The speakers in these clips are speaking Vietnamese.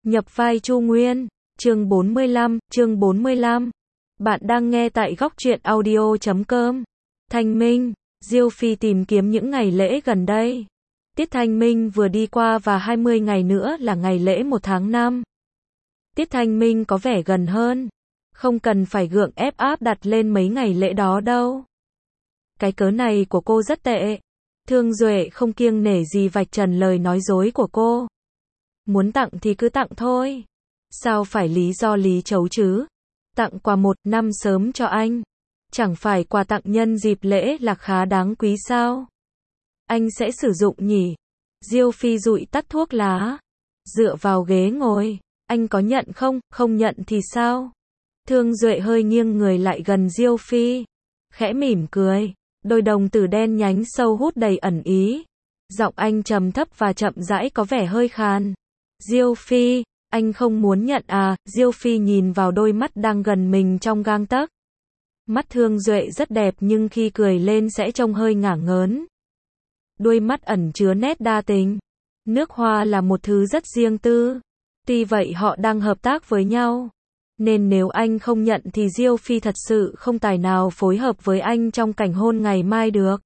Nhập vai Chu Nguyên, chương 45. Bạn đang nghe tại góc truyện audio.com. Thanh minh, Diêu Phi tìm kiếm những ngày lễ gần đây. Tiết Thanh minh vừa đi qua và 20 ngày nữa là ngày lễ 1 tháng 5. Tiết Thanh minh có vẻ gần hơn. Không cần phải gượng ép áp đặt lên mấy ngày lễ đó đâu. Cái cớ này của cô rất tệ. Thương Duệ không kiêng nể gì vạch trần lời nói dối của cô. Muốn tặng thì cứ tặng thôi. Sao phải lý do lý chấu chứ? Tặng quà 1 năm sớm cho anh. Chẳng phải quà tặng nhân dịp lễ là khá đáng quý sao? Anh sẽ sử dụng nhỉ? Diêu Phi dụi tắt thuốc lá. Dựa vào ghế ngồi. Anh có nhận không? Không nhận thì sao? Thương Duệ hơi nghiêng người lại gần Diêu Phi. Khẽ mỉm cười. Đôi đồng tử đen nhánh sâu hút đầy ẩn ý. Giọng anh trầm thấp và chậm rãi có vẻ hơi khàn. Diêu Phi, anh không muốn nhận à? Diêu Phi nhìn vào đôi mắt đang gần mình trong gang tấc. Mắt Thương Duệ rất đẹp nhưng khi cười lên sẽ trông hơi ngả ngớn. Đôi mắt ẩn chứa nét đa tình. Nước hoa là một thứ rất riêng tư. Tuy vậy họ đang hợp tác với nhau. Nên nếu anh không nhận thì Diêu Phi thật sự không tài nào phối hợp với anh trong cảnh hôn ngày mai được.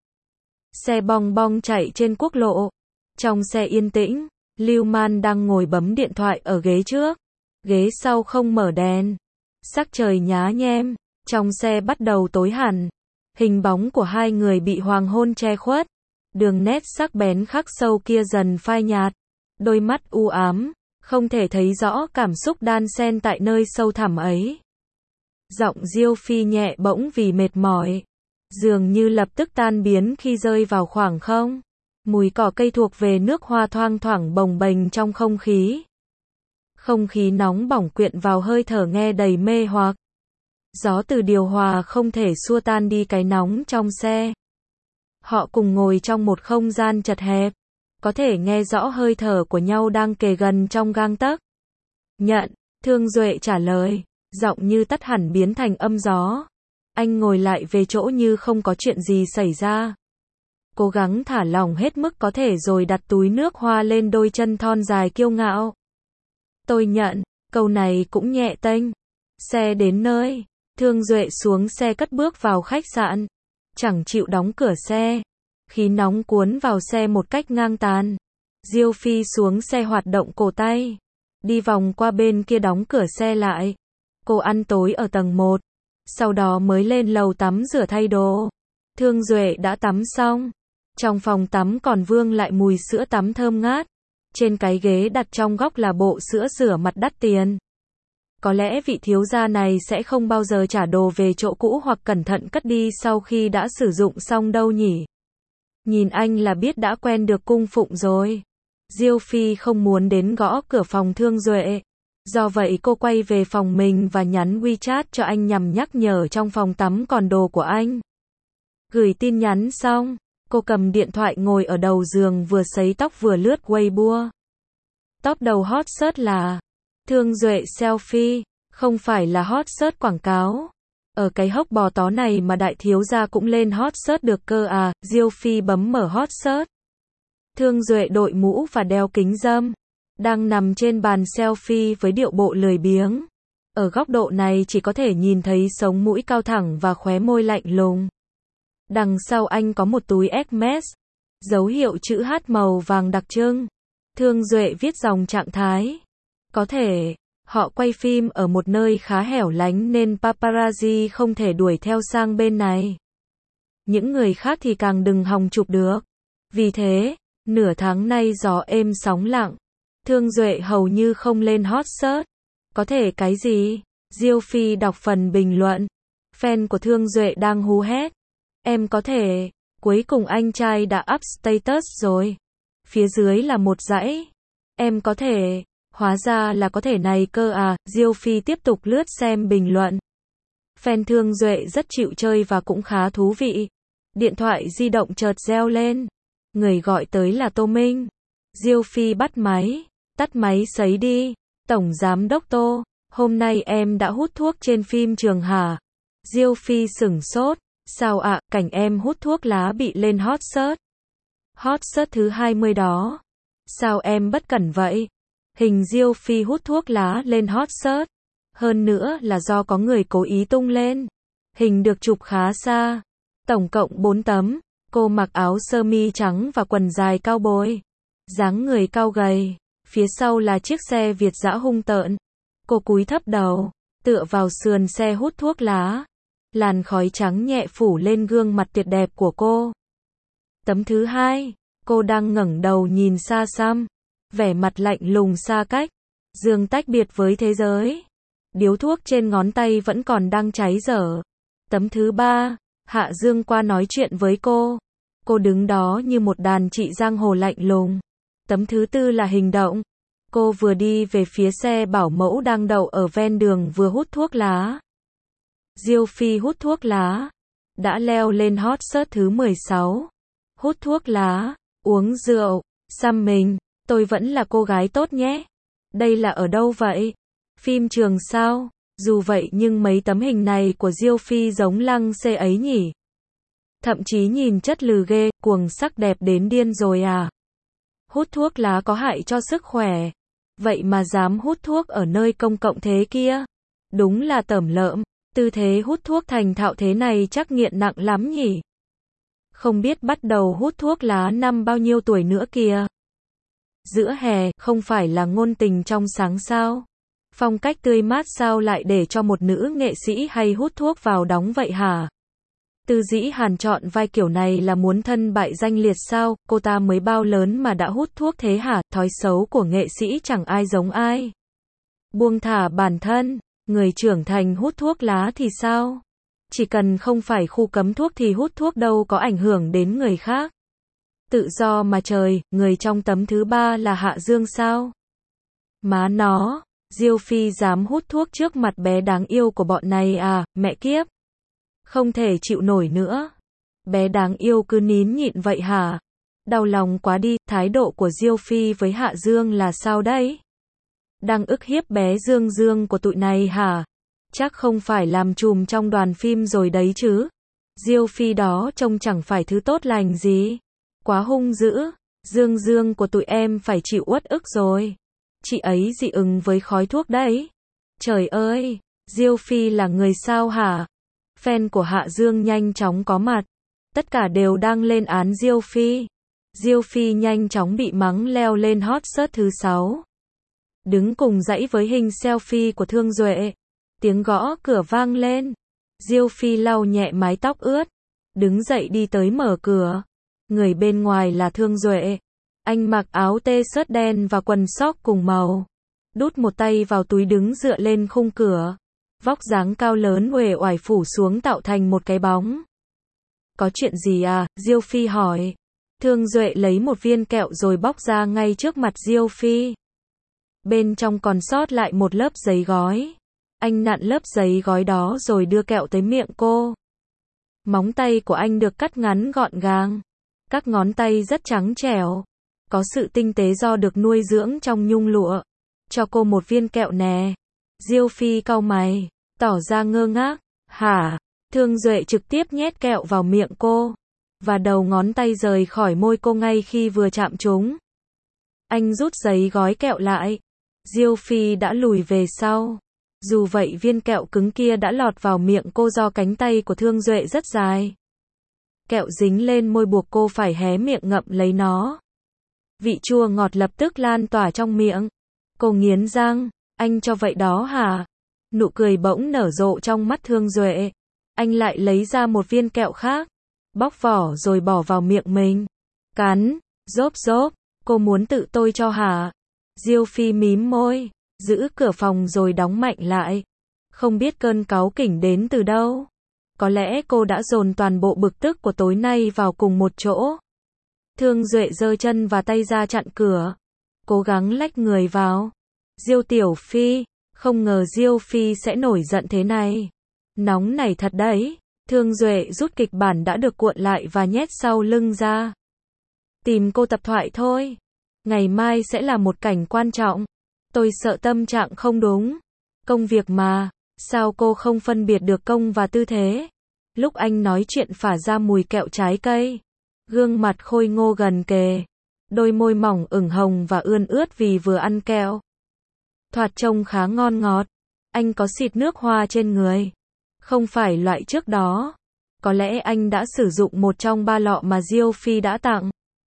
Xe bong bong chạy trên quốc lộ. Trong xe yên tĩnh, Lưu Man đang ngồi bấm điện thoại ở ghế trước. Ghế sau không mở đèn. Sắc trời nhá nhem. Trong xe bắt đầu tối hẳn. Hình bóng của hai người bị hoàng hôn che khuất. Đường nét sắc bén khắc sâu kia dần phai nhạt. Đôi mắt u ám. Không thể thấy rõ cảm xúc đan xen tại nơi sâu thẳm ấy. Giọng Diêu Phi nhẹ bỗng vì mệt mỏi. Dường như lập tức tan biến khi rơi vào khoảng không. Mùi cỏ cây thuộc về nước hoa thoang thoảng bồng bềnh trong không khí. Không khí nóng bỏng quyện vào hơi thở nghe đầy mê hoặc. Gió từ điều hòa không thể xua tan đi cái nóng trong xe. Họ cùng ngồi trong một không gian chật hẹp. Có thể nghe rõ hơi thở của nhau đang kề gần trong gang tấc. Nhận, Thương Duệ trả lời, giọng như tắt hẳn biến thành âm gió. Anh ngồi lại về chỗ như không có chuyện gì xảy ra. Cố gắng thả lỏng hết mức có thể rồi đặt túi nước hoa lên đôi chân thon dài kiêu ngạo. Tôi nhận, câu này cũng nhẹ tênh. Xe đến nơi, Thương Duệ xuống xe cất bước vào khách sạn. Chẳng chịu đóng cửa xe. Khí nóng cuốn vào xe một cách ngang tàn. Diêu Phi xuống xe hoạt động cổ tay. Đi vòng qua bên kia đóng cửa xe lại. Cô ăn tối ở tầng 1. Sau đó mới lên lầu tắm rửa thay đồ. Thương Duệ đã tắm xong. Trong phòng tắm còn vương lại mùi sữa tắm thơm ngát. Trên cái ghế đặt trong góc là bộ sữa rửa mặt đắt tiền. Có lẽ vị thiếu gia này sẽ không bao giờ trả đồ về chỗ cũ hoặc cẩn thận cất đi sau khi đã sử dụng xong đâu nhỉ. Nhìn anh là biết đã quen được cung phụng rồi. Diêu Phi không muốn đến gõ cửa phòng Thương Duệ. Do vậy cô quay về phòng mình và nhắn WeChat cho anh nhằm nhắc nhở trong phòng tắm còn đồ của anh. Gửi tin nhắn xong, cô cầm điện thoại ngồi ở đầu giường vừa sấy tóc vừa lướt Weibo. Top đầu hot search là Thương Duệ selfie, không phải là hot search quảng cáo. Ở cái hốc bò tó này mà đại thiếu gia cũng lên hot search được cơ à? Diêu Phi bấm mở hot search. Thương Duệ đội mũ và đeo kính râm. Đang nằm trên bàn selfie với điệu bộ lười biếng. Ở góc độ này chỉ có thể nhìn thấy sống mũi cao thẳng và khóe môi lạnh lùng. Đằng sau anh có một túi Hermes. Dấu hiệu chữ H màu vàng đặc trưng. Thương Duệ viết dòng trạng thái. Có thể, họ quay phim ở một nơi khá hẻo lánh nên paparazzi không thể đuổi theo sang bên này. Những người khác thì càng đừng hòng chụp được. Vì thế, nửa tháng nay gió êm sóng lặng. Thương Duệ hầu như không lên hot search. Có thể cái gì? Diêu Phi đọc phần bình luận. Fan của Thương Duệ đang hú hét. Em có thể, cuối cùng anh trai đã up status rồi. Phía dưới là một dãy. Em có thể, hóa ra là có thể này cơ à? Diêu Phi tiếp tục lướt xem bình luận. Fan Thương Duệ rất chịu chơi và cũng khá thú vị. Điện thoại di động chợt reo lên. Người gọi tới là Tô Minh. Diêu Phi bắt máy. Tắt máy sấy đi. Tổng giám đốc Tô, hôm nay em đã hút thuốc trên phim trường hả? Diêu Phi sửng sốt. Sao ạ? Cảnh em hút thuốc lá bị lên hot search. Hot search thứ 20 đó. Sao em bất cẩn vậy? Hình Diêu Phi hút thuốc lá lên hot search. Hơn nữa là do có người cố ý tung lên. Hình được chụp khá xa. Tổng cộng 4 tấm. Cô mặc áo sơ mi trắng và quần dài cao bồi. Dáng người cao gầy. Phía sau là chiếc xe Việt dã hung tợn. Cô cúi thấp đầu, tựa vào sườn xe hút thuốc lá. Làn khói trắng nhẹ phủ lên gương mặt tuyệt đẹp của cô. Tấm thứ 2, cô đang ngẩng đầu nhìn xa xăm, vẻ mặt lạnh lùng xa cách, giường tách biệt với thế giới. Điếu thuốc trên ngón tay vẫn còn đang cháy dở. Tấm thứ 3, Hạ Dương qua nói chuyện với cô. Cô đứng đó như một đàn chị giang hồ lạnh lùng. Tấm thứ 4 là hình động. Cô vừa đi về phía xe bảo mẫu đang đậu ở ven đường vừa hút thuốc lá. Diêu Phi hút thuốc lá. Đã leo lên hot search thứ 16. Hút thuốc lá, uống rượu, xăm mình, tôi vẫn là cô gái tốt nhé. Đây là ở đâu vậy? Phim trường sao? Dù vậy nhưng mấy tấm hình này của Diêu Phi giống Lăng Xê ấy nhỉ? Thậm chí nhìn chất lừ ghê, cuồng sắc đẹp đến điên rồi à? Hút thuốc lá có hại cho sức khỏe. Vậy mà dám hút thuốc ở nơi công cộng thế kia. Đúng là tởm lợm. Tư thế hút thuốc thành thạo thế này chắc nghiện nặng lắm nhỉ? Không biết bắt đầu hút thuốc lá năm bao nhiêu tuổi nữa kìa. Giữa hè, không phải là ngôn tình trong sáng sao? Phong cách tươi mát sao lại để cho một nữ nghệ sĩ hay hút thuốc vào đóng vậy hả? Tư Dĩ Hàn chọn vai kiểu này là muốn thân bại danh liệt sao? Cô ta mới bao lớn mà đã hút thuốc thế hả? Thói xấu của nghệ sĩ chẳng ai giống ai. Buông thả bản thân, người trưởng thành hút thuốc lá thì sao? Chỉ cần không phải khu cấm thuốc thì hút thuốc đâu có ảnh hưởng đến người khác. Tự do mà trời, người trong tấm thứ 3 là Hạ Dương sao? Má nó, Diêu Phi dám hút thuốc trước mặt bé đáng yêu của bọn này à, mẹ kiếp. Không thể chịu nổi nữa. Bé đáng yêu cứ nín nhịn vậy hả? Đau lòng quá đi, thái độ của Diêu Phi với Hạ Dương là sao đấy? Đang ức hiếp bé Dương Dương của tụi này hả? Chắc không phải làm trùm trong đoàn phim rồi đấy chứ. Diêu Phi đó trông chẳng phải thứ tốt lành gì. Quá hung dữ. Dương Dương của tụi em phải chịu uất ức rồi. Chị ấy dị ứng với khói thuốc đấy. Trời ơi, Diêu Phi là người sao hả? Fan của Hạ Dương nhanh chóng có mặt. Tất cả đều đang lên án Diêu Phi. Diêu Phi nhanh chóng bị mắng leo lên hot search thứ 6. Đứng cùng dãy với hình selfie của Thương Duệ. Tiếng gõ cửa vang lên. Diêu Phi lau nhẹ mái tóc ướt. Đứng dậy đi tới mở cửa. Người bên ngoài là Thương Duệ. Anh mặc áo t-shirt đen và quần sóc cùng màu. Đút một tay vào túi đứng dựa lên khung cửa. Vóc dáng cao lớn uể oải phủ xuống tạo thành một cái bóng. Có chuyện gì à? Diêu Phi hỏi. Thương Duệ lấy một viên kẹo rồi bóc ra ngay trước mặt Diêu Phi. Bên trong còn sót lại một lớp giấy gói. Anh nặn lớp giấy gói đó rồi đưa kẹo tới miệng cô. Móng tay của anh được cắt ngắn gọn gàng. Các ngón tay rất trắng trẻo. Có sự tinh tế do được nuôi dưỡng trong nhung lụa. Cho cô một viên kẹo nè. Diêu Phi cau mày, tỏ ra ngơ ngác. Hả? Thương Duệ trực tiếp nhét kẹo vào miệng cô. Và đầu ngón tay rời khỏi môi cô ngay khi vừa chạm trúng. Anh rút giấy gói kẹo lại. Diêu Phi đã lùi về sau. Dù vậy viên kẹo cứng kia đã lọt vào miệng cô do cánh tay của Thương Duệ rất dài. Kẹo dính lên môi buộc cô phải hé miệng ngậm lấy nó. Vị chua ngọt lập tức lan tỏa trong miệng. Cô nghiến răng. Anh cho vậy đó hả? Nụ cười bỗng nở rộ trong mắt Thương Duệ. Anh lại lấy ra một viên kẹo khác. Bóc vỏ rồi bỏ vào miệng mình. Cắn. Rốp rốp. Cô muốn tự tôi cho hả? Diêu Phi mím môi. Giữ cửa phòng rồi đóng mạnh lại. Không biết cơn cáu kỉnh đến từ đâu. Có lẽ cô đã dồn toàn bộ bực tức của tối nay vào cùng một chỗ. Thương Duệ giơ chân và tay ra chặn cửa. Cố gắng lách người vào. Diêu Tiểu Phi. Không ngờ Diêu Phi sẽ nổi giận thế này. Nóng này thật đấy. Thương Duệ rút kịch bản đã được cuộn lại và nhét sau lưng ra. Tìm cô tập thoại thôi. Ngày mai sẽ là một cảnh quan trọng. Tôi sợ tâm trạng không đúng. Công việc mà. Sao cô không phân biệt được công và tư thế? Lúc anh nói chuyện phả ra mùi kẹo trái cây. Gương mặt khôi ngô gần kề. Đôi môi mỏng ửng hồng và ươn ướt vì vừa ăn kẹo. thoạt trông khá ngon ngọt. Anh có xịt nước hoa trên người. Không phải loại trước đó. Có lẽ anh đã sử dụng một trong 3 lọ mà Diêu Phi đã tặng.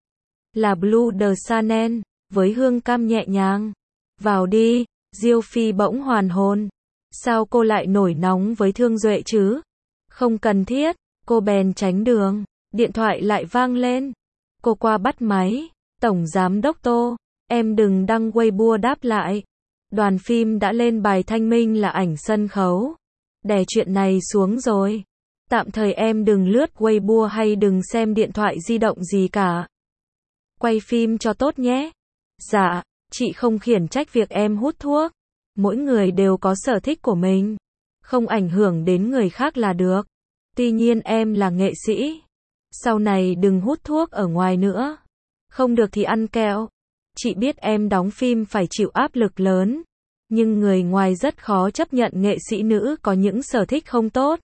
Là Blue de Chanel, với hương cam nhẹ nhàng. Vào đi, Diêu Phi bỗng hoàn hồn. Sao cô lại nổi nóng với Thương Duệ chứ? Không cần thiết, cô bèn tránh đường. Điện thoại lại vang lên. Cô qua bắt máy. Tổng giám đốc Tô, em đừng đăng Weibo đáp lại. Đoàn phim đã lên bài thanh minh là ảnh sân khấu. Đè chuyện này xuống rồi. Tạm thời em đừng lướt Weibo hay đừng xem điện thoại di động gì cả. Quay phim cho tốt nhé. Dạ, chị không khiển trách việc em hút thuốc. Mỗi người đều có sở thích của mình. Không ảnh hưởng đến người khác là được. Tuy nhiên em là nghệ sĩ. Sau này đừng hút thuốc ở ngoài nữa. Không được thì ăn kẹo. Chị biết em đóng phim phải chịu áp lực lớn. Nhưng người ngoài rất khó chấp nhận nghệ sĩ nữ có những sở thích không tốt.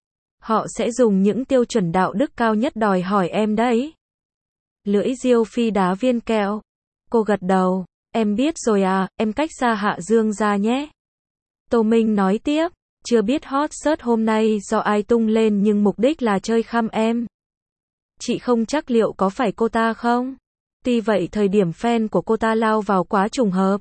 Họ sẽ dùng những tiêu chuẩn đạo đức cao nhất đòi hỏi em đấy. Lưỡi Diêu Phi đá viên kẹo. Cô gật đầu. Em biết rồi à, em cách xa Hạ Dương ra nhé. Tô Minh nói tiếp. Chưa biết hot search hôm nay do ai tung lên nhưng mục đích là chơi khăm em. Chị không chắc liệu có phải cô ta không? Tuy vậy thời điểm fan của cô ta lao vào quá trùng hợp.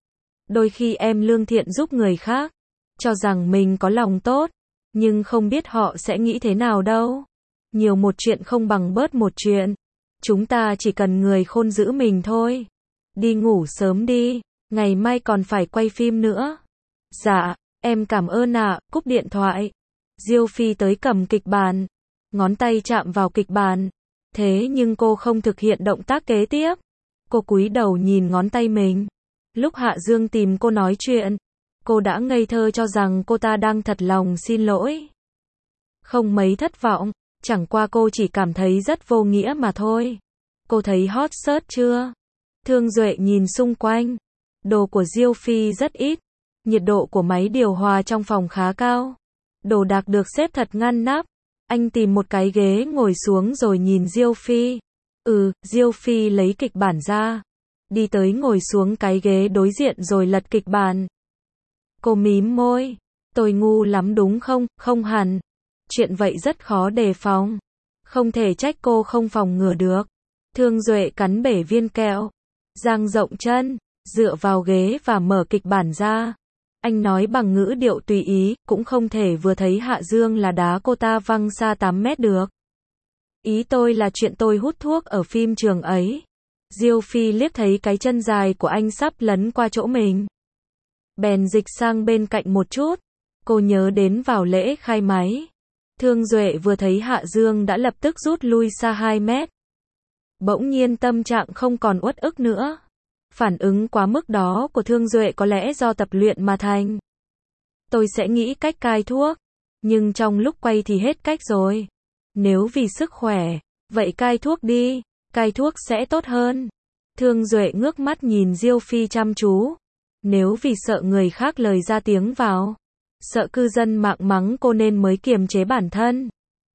Đôi khi em lương thiện giúp người khác, cho rằng mình có lòng tốt, nhưng không biết họ sẽ nghĩ thế nào đâu. Nhiều một chuyện không bằng bớt một chuyện. Chúng ta chỉ cần người khôn giữ mình thôi. Đi ngủ sớm đi, ngày mai còn phải quay phim nữa. Dạ, em cảm ơn ạ, cúp điện thoại. Diêu Phi tới cầm kịch bản, ngón tay chạm vào kịch bản. Thế nhưng cô không thực hiện động tác kế tiếp. Cô cúi đầu nhìn ngón tay mình. Lúc Hạ Dương tìm cô nói chuyện, cô đã ngây thơ cho rằng cô ta đang thật lòng xin lỗi. Không mấy thất vọng, chẳng qua cô chỉ cảm thấy rất vô nghĩa mà thôi. Cô thấy hot search chưa? Thương Duệ nhìn xung quanh. Đồ của Diêu Phi rất ít. Nhiệt độ của máy điều hòa trong phòng khá cao. Đồ đạc được xếp thật ngăn nắp. Anh tìm một cái ghế ngồi xuống rồi nhìn Diêu Phi. Diêu Phi lấy kịch bản ra. Đi tới ngồi xuống cái ghế đối diện rồi lật kịch bản. Cô mím môi. Tôi ngu lắm đúng không? Không hẳn. Chuyện vậy rất khó đề phòng. Không thể trách cô không phòng ngừa được. Thương Duệ cắn bể viên kẹo. Dang rộng chân, dựa vào ghế và mở kịch bản ra. Anh nói bằng ngữ điệu tùy ý, cũng không thể vừa thấy Hạ Dương là đá cô ta văng xa 8 mét được. Ý tôi là chuyện tôi hút thuốc ở phim trường ấy. Diêu Phi liếc thấy cái chân dài của anh sắp lấn qua chỗ mình. Bèn dịch sang bên cạnh một chút. Cô nhớ đến vào lễ khai máy. Thương Duệ vừa thấy Hạ Dương đã lập tức rút lui xa 2 mét. Bỗng nhiên tâm trạng không còn uất ức nữa. Phản ứng quá mức đó của Thương Duệ có lẽ do tập luyện mà thành. Tôi sẽ nghĩ cách cai thuốc. Nhưng trong lúc quay thì hết cách rồi. Nếu vì sức khỏe, vậy cai thuốc đi. Cai thuốc sẽ tốt hơn. Thương Duệ ngước mắt nhìn Diêu Phi chăm chú. Nếu vì sợ người khác lời ra tiếng vào, sợ cư dân mạng mắng cô nên mới kiềm chế bản thân.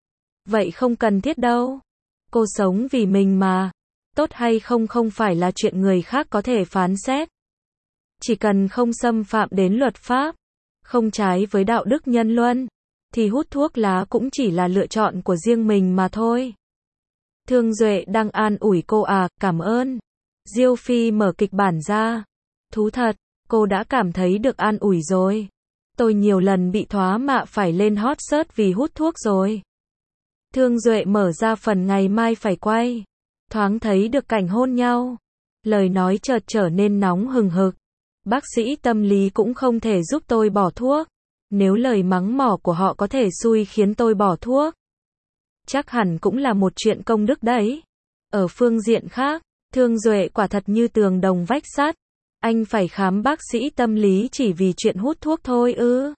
Vậy không cần thiết đâu. Cô sống vì mình mà. Tốt hay không không phải là chuyện người khác có thể phán xét. Chỉ cần không xâm phạm đến luật pháp, không trái với đạo đức nhân luân, thì hút thuốc lá cũng chỉ là lựa chọn của riêng mình mà thôi. Thương Duệ đang an ủi cô à, cảm ơn. Diêu Phi mở kịch bản ra. Thú thật, cô đã cảm thấy được an ủi rồi. Tôi nhiều lần bị thoá mạ phải lên hot search vì hút thuốc rồi. Thương Duệ mở ra phần ngày mai phải quay. Thoáng thấy được cảnh hôn nhau. Lời nói chợt trở nên nóng hừng hực. Bác sĩ tâm lý cũng không thể giúp tôi bỏ thuốc. Nếu lời mắng mỏ của họ có thể xui khiến tôi bỏ thuốc, chắc hẳn cũng là một chuyện công đức đấy. Ở phương diện khác, Thương Duệ quả thật như tường đồng vách sắt. Anh phải khám bác sĩ tâm lý chỉ vì chuyện hút thuốc thôi ư?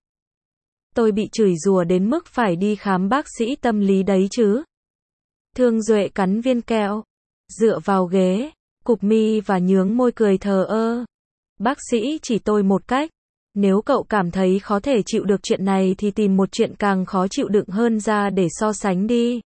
Tôi bị chửi rủa đến mức phải đi khám bác sĩ tâm lý đấy chứ. Thương Duệ cắn viên kẹo, dựa vào ghế, cụp mi và nhướng môi cười thờ ơ. Bác sĩ chỉ tôi một cách. Nếu cậu cảm thấy khó thể chịu được chuyện này thì tìm một chuyện càng khó chịu đựng hơn ra để so sánh đi.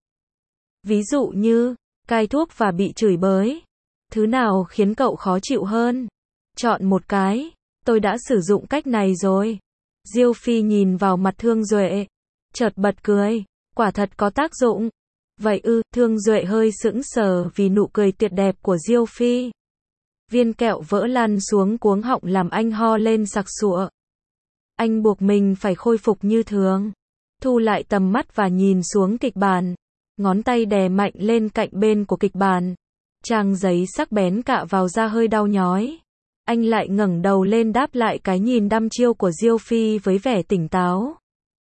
Ví dụ như, cai thuốc và bị chửi bới. Thứ nào khiến cậu khó chịu hơn? Chọn một cái. Tôi đã sử dụng cách này rồi. Diêu Phi nhìn vào mặt Thương Duệ, chợt bật cười, quả thật có tác dụng. Vậy ư? Thương Duệ hơi sững sờ vì nụ cười tuyệt đẹp của Diêu Phi. Viên kẹo vỡ lăn xuống cuống họng làm anh ho lên sặc sụa. Anh buộc mình phải khôi phục như thường, thu lại tầm mắt và nhìn xuống kịch bản. Ngón tay đè mạnh lên cạnh bên của kịch bản. Trang giấy sắc bén cạ vào da hơi đau nhói. Anh lại ngẩng đầu lên đáp lại cái nhìn đăm chiêu của Diêu Phi với vẻ tỉnh táo,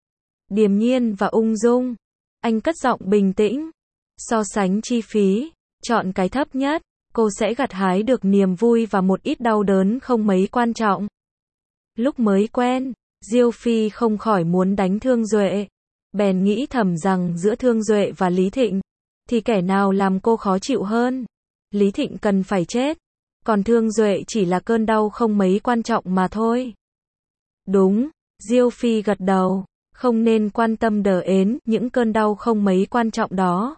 điềm nhiên và ung dung. Anh cất giọng bình tĩnh. So sánh chi phí, chọn cái thấp nhất, cô sẽ gặt hái được niềm vui và một ít đau đớn không mấy quan trọng. Lúc mới quen, Diêu Phi không khỏi muốn đánh Thương Duệ. Bèn nghĩ thầm rằng giữa Thương Duệ và Lý Thịnh, thì kẻ nào làm cô khó chịu hơn? Lý Thịnh cần phải chết, còn Thương Duệ chỉ là cơn đau không mấy quan trọng mà thôi. Đúng, Diêu Phi gật đầu, không nên quan tâm đến những cơn đau không mấy quan trọng đó.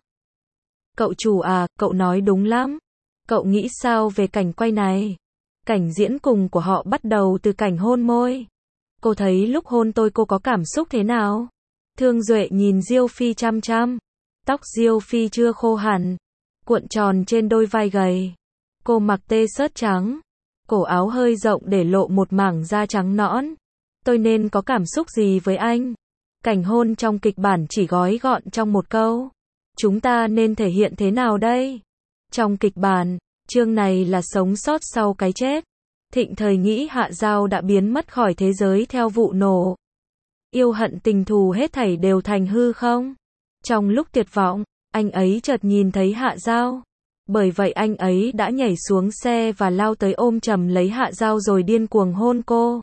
Cậu chủ à, cậu nói đúng lắm. Cậu nghĩ sao về cảnh quay này? Cảnh diễn cùng của họ bắt đầu từ cảnh hôn môi. Cô thấy lúc hôn tôi cô có cảm xúc thế nào? Thương Duệ nhìn Diêu Phi chăm chăm. Tóc Diêu Phi chưa khô hẳn, cuộn tròn trên đôi vai gầy. Cô mặc tê-shirts trắng, cổ áo hơi rộng để lộ một mảng da trắng nõn. Tôi nên có cảm xúc gì với anh? Cảnh hôn trong kịch bản chỉ gói gọn trong một câu. Chúng ta nên thể hiện thế nào đây? Trong kịch bản, chương này là sống sót sau cái chết. Thịnh thời nghĩ Hạ Giao đã biến mất khỏi thế giới theo vụ nổ. Yêu hận tình thù hết thảy đều thành hư không? Trong lúc tuyệt vọng, anh ấy chợt nhìn thấy Hạ Giao. Bởi vậy anh ấy đã nhảy xuống xe và lao tới ôm chầm lấy Hạ Giao rồi điên cuồng hôn cô.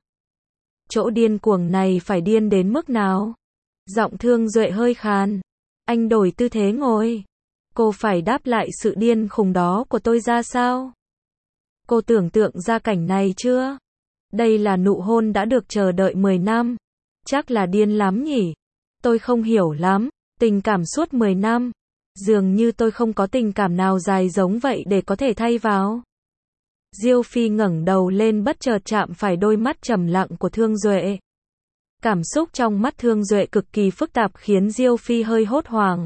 Chỗ điên cuồng này phải điên đến mức nào? Giọng Thương Duệ hơi khàn. Anh đổi tư thế ngồi. Cô phải đáp lại sự điên khùng đó của tôi ra sao? Cô tưởng tượng ra cảnh này chưa? Đây là nụ hôn đã được chờ đợi 10 năm. Chắc là điên lắm nhỉ? Tôi không hiểu lắm. Tình cảm suốt 10 năm. Dường như tôi không có tình cảm nào dài giống vậy để có thể thay vào. Diêu Phi ngẩng đầu lên bất chợt chạm phải đôi mắt trầm lặng của Thương Duệ. Cảm xúc trong mắt Thương Duệ cực kỳ phức tạp khiến Diêu Phi hơi hốt hoảng.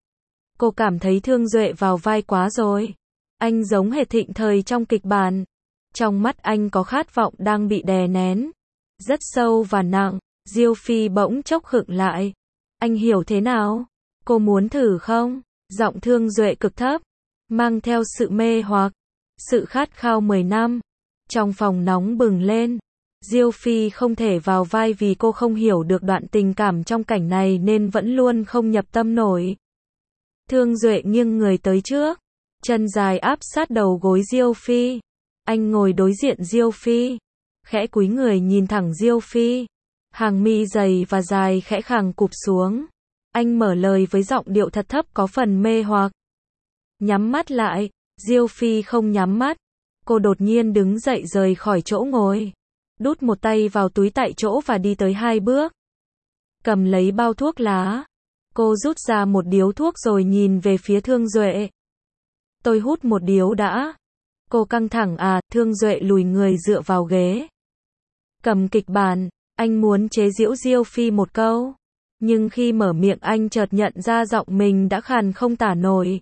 Cô cảm thấy Thương Duệ vào vai quá rồi. Anh giống hệt Thịnh thời trong kịch bản. Trong mắt anh có khát vọng đang bị đè nén. Rất sâu và nặng. Diêu Phi bỗng chốc khựng lại. Anh hiểu thế nào? Cô muốn thử không? Giọng Thương Duệ cực thấp, mang theo sự mê hoặc, sự khát khao 10 năm. Trong phòng nóng bừng lên. Diêu Phi không thể vào vai vì cô không hiểu được đoạn tình cảm trong cảnh này nên vẫn luôn không nhập tâm nổi. Thương Duệ nghiêng người tới trước, chân dài áp sát đầu gối Diêu Phi. Anh ngồi đối diện Diêu Phi, khẽ cúi người nhìn thẳng Diêu Phi. Hàng mi dày và dài khẽ khàng cụp xuống. Anh mở lời với giọng điệu thật thấp có phần mê hoặc. Nhắm mắt lại. Diêu Phi không nhắm mắt. Cô đột nhiên đứng dậy rời khỏi chỗ ngồi. Đút một tay vào túi tại chỗ và đi tới 2 bước. Cầm lấy bao thuốc lá. Cô rút ra một điếu thuốc rồi nhìn về phía Thương Duệ. Tôi hút một điếu đã. Cô căng thẳng à? Thương Duệ lùi người dựa vào ghế. Cầm kịch bản. Anh muốn chế giễu Diêu Phi một câu. Nhưng khi mở miệng anh chợt nhận ra giọng mình đã khàn không tả nổi.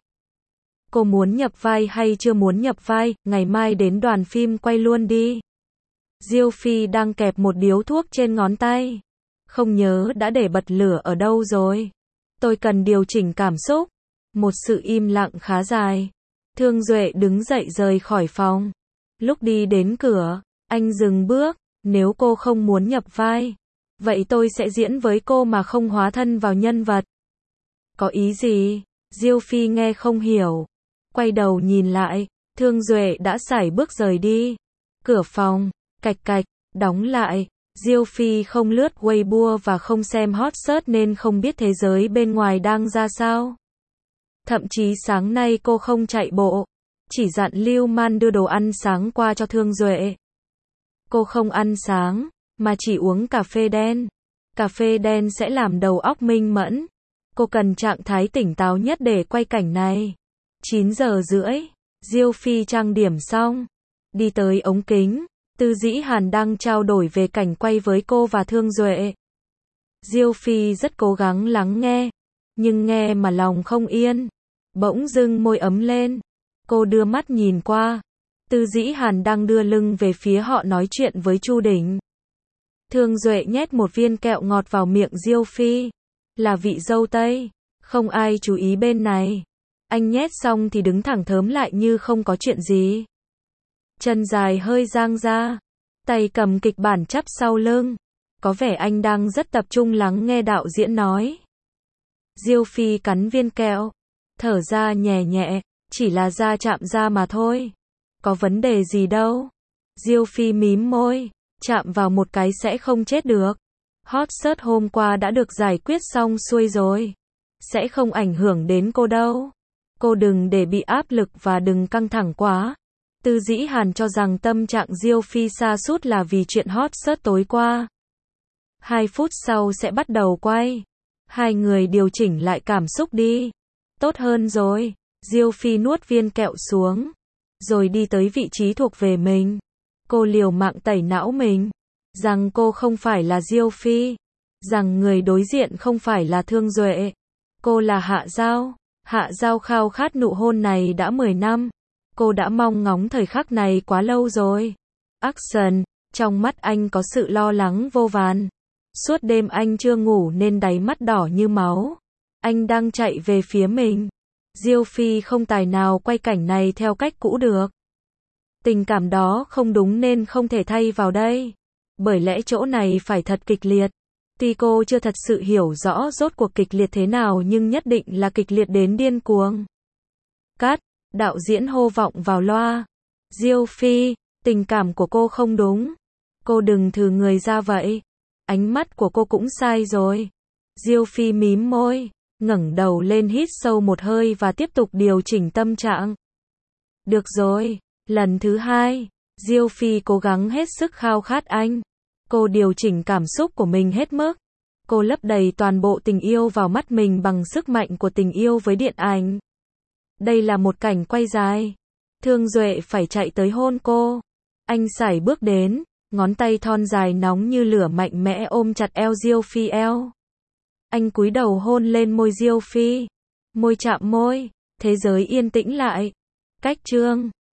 Cô muốn nhập vai hay chưa muốn nhập vai? Ngày mai đến đoàn phim quay luôn đi. Diêu Phi đang kẹp một điếu thuốc trên ngón tay. Không nhớ đã để bật lửa ở đâu rồi. Tôi cần điều chỉnh cảm xúc. Một sự im lặng khá dài. Thương Duệ đứng dậy rời khỏi phòng. Lúc đi đến cửa, anh dừng bước. Nếu cô không muốn nhập vai, vậy tôi sẽ diễn với cô mà không hóa thân vào nhân vật. Có ý gì? Diêu Phi nghe không hiểu. Quay đầu nhìn lại, Thương Duệ đã sải bước rời đi. Cửa phòng, cạch cạch, đóng lại. Diêu Phi không lướt Weibo và không xem hot search nên không biết thế giới bên ngoài đang ra sao. Thậm chí sáng nay cô không chạy bộ. Chỉ dặn Lưu Man đưa đồ ăn sáng qua cho Thương Duệ. Cô không ăn sáng, mà chỉ uống cà phê đen. Cà phê đen sẽ làm đầu óc minh mẫn. Cô cần trạng thái tỉnh táo nhất để quay cảnh này. 9 giờ rưỡi, Diêu Phi trang điểm xong, đi tới ống kính, Từ Dĩ Hàn đang trao đổi về cảnh quay với cô và Thương Duệ. Diêu Phi rất cố gắng lắng nghe, nhưng nghe mà lòng không yên. Bỗng dưng môi ấm lên. Cô đưa mắt nhìn qua. Từ Dĩ Hàn đang đưa lưng về phía họ nói chuyện với Chu Đỉnh. Thương Duệ nhét một viên kẹo ngọt vào miệng Diêu Phi. Là vị dâu tây. Không ai chú ý bên này. Anh nhét xong thì đứng thẳng thớm lại như không có chuyện gì. Chân dài hơi dang ra. Tay cầm kịch bản chắp sau lưng. Có vẻ anh đang rất tập trung lắng nghe đạo diễn nói. Diêu Phi cắn viên kẹo. Thở ra nhẹ nhẹ. Chỉ là da chạm da mà thôi. Có vấn đề gì đâu. Diêu Phi mím môi. Chạm vào một cái sẽ không chết được. Hot search hôm qua đã được giải quyết xong xuôi rồi. Sẽ không ảnh hưởng đến cô đâu. Cô đừng để bị áp lực và đừng căng thẳng quá. Từ Dĩ Hàn cho rằng tâm trạng Diêu Phi sa sút là vì chuyện hot search tối qua. 2 phút sau sẽ bắt đầu quay. Hai người điều chỉnh lại cảm xúc đi. Tốt hơn rồi. Diêu Phi nuốt viên kẹo xuống. Rồi đi tới vị trí thuộc về mình. Cô liều mạng tẩy não mình. Rằng cô không phải là Diêu Phi. Rằng người đối diện không phải là Thương Duệ. Cô là Hạ Giao. Hạ Giao khao khát nụ hôn này đã 10 năm. Cô đã mong ngóng thời khắc này quá lâu rồi. Action. Trong mắt anh có sự lo lắng vô vàn. Suốt đêm anh chưa ngủ nên đáy mắt đỏ như máu. Anh đang chạy về phía mình. Diêu Phi không tài nào quay cảnh này theo cách cũ được. Tình cảm đó không đúng nên không thể thay vào đây. Bởi lẽ chỗ này phải thật kịch liệt. Tuy cô chưa thật sự hiểu rõ rốt cuộc kịch liệt thế nào nhưng nhất định là kịch liệt đến điên cuồng. Cắt, đạo diễn hô vọng vào loa. Diêu Phi, tình cảm của cô không đúng. Cô đừng thử người ra vậy. Ánh mắt của cô cũng sai rồi. Diêu Phi mím môi, ngẩng đầu lên hít sâu một hơi và tiếp tục điều chỉnh tâm trạng. Được rồi, lần thứ 2, Diêu Phi cố gắng hết sức khao khát anh. Cô điều chỉnh cảm xúc của mình hết mức. Cô lấp đầy toàn bộ tình yêu vào mắt mình bằng sức mạnh của tình yêu với điện ảnh. Đây là một cảnh quay dài. Thương Duệ phải chạy tới hôn cô. Anh sải bước đến, ngón tay thon dài nóng như lửa mạnh mẽ ôm chặt eo Diêu Phi eo. Anh cúi đầu hôn lên môi Diêu Phi. Môi chạm môi, thế giới yên tĩnh lại. Cách chương